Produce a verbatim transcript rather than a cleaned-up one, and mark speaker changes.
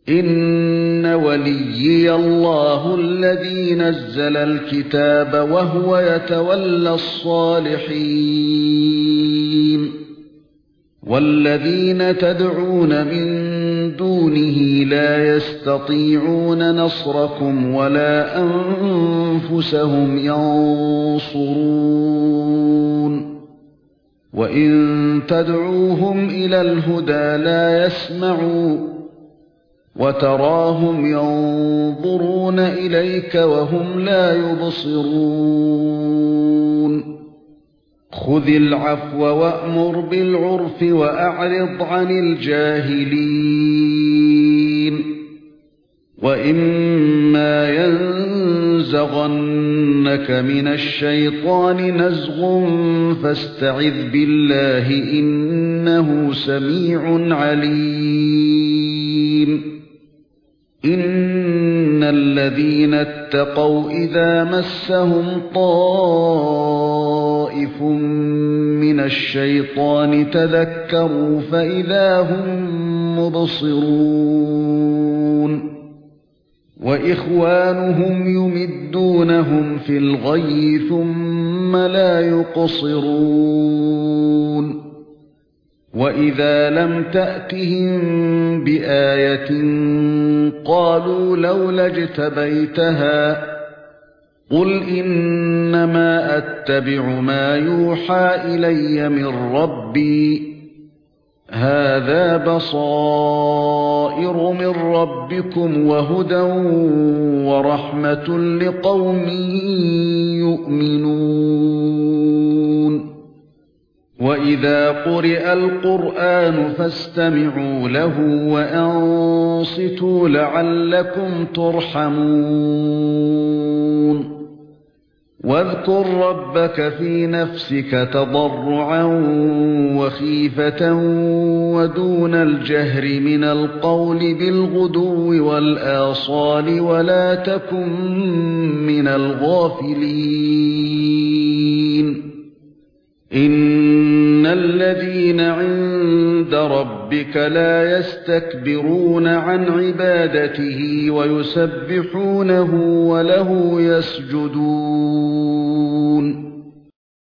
Speaker 1: إِنَّ وَلِيِّيَ اللَّهُ الَّذِي نَزَّلَ الْكِتَابَ وَهُوَ يَتَوَلَّى الصَّالِحِينَ وَالَّذِينَ تَدْعُونَ مِن دُونِهِ لَا يَسْتَطِيعُونَ نَصْرَكُمْ وَلَا أَنفُسَهُمْ يَنصُرُونَ وَإِن تَدْعُوهُمْ إِلَى الْهُدَى لَا يَسْمَعُوا وَتَرَاهُمْ يَنظُرُونَ إِلَيْكَ وَهُمْ لَا يُبْصِرُونَ خُذِ الْعَفْوَ وَأْمُرْ بِالْعُرْفِ وَأَعْرِضْ عَنِ الْجَاهِلِينَ وَإِمَّا يَنزَغَنَّكَ مِنَ الشَّيْطَانِ نَزْغٌ فَاسْتَعِذْ بِاللَّهِ إِنَّهُ سَمِيعٌ عَلِيمٌ إِنَّ الَّذِينَ اتَّقَوْا إِذَا مَسَّهُمْ طَائِفٌ مِنَ الشَّيْطَانِ تَذَكَّرُوا فَإِذَا هُمْ مُبْصِرُونَ وَإِخْوَانُهُمْ يُمِدُّونَهُمْ فِي الْغَيِّ ثُمَّ لَا يُقْصِرُونَ وَإِذَا لَمْ تَأْتِهِم بِآيَةٍ قَالُوا لَوْلَا اجْتَبَيْتَهَا قُلْ إِنَّمَا أَتَّبِعُ مَا يُوحَى إِلَيَّ مِن رَّبِّي هَذَا بَصَائِرُ مِن رَّبِّكُمْ وَهُدًى وَرَحْمَةٌ لِقَوْمٍ يُؤْمِنُونَ وَإِذَا قُرِئَ الْقُرْآنُ فَاسْتَمِعُوا لَهُ وَأَنصِتُوا لَعَلَّكُمْ تُرْحَمُونَ وَاذْكُر رَّبَّكَ فِي نَفْسِكَ تَضَرُّعًا وَخِيفَةً وَدُونَ الْجَهْرِ مِنَ الْقَوْلِ بِالْغُدُوِّ وَالْآصَالِ وَلَا تَكُن مِّنَ الْغَافِلِينَ إِنَّ الَّذِينَ عِندَ رَبِّكَ لَا يَسْتَكْبِرُونَ عَن عِبَادَتِهِ وَيُسَبِّحُونَهُ وَلَهُ يَسْجُدُونَ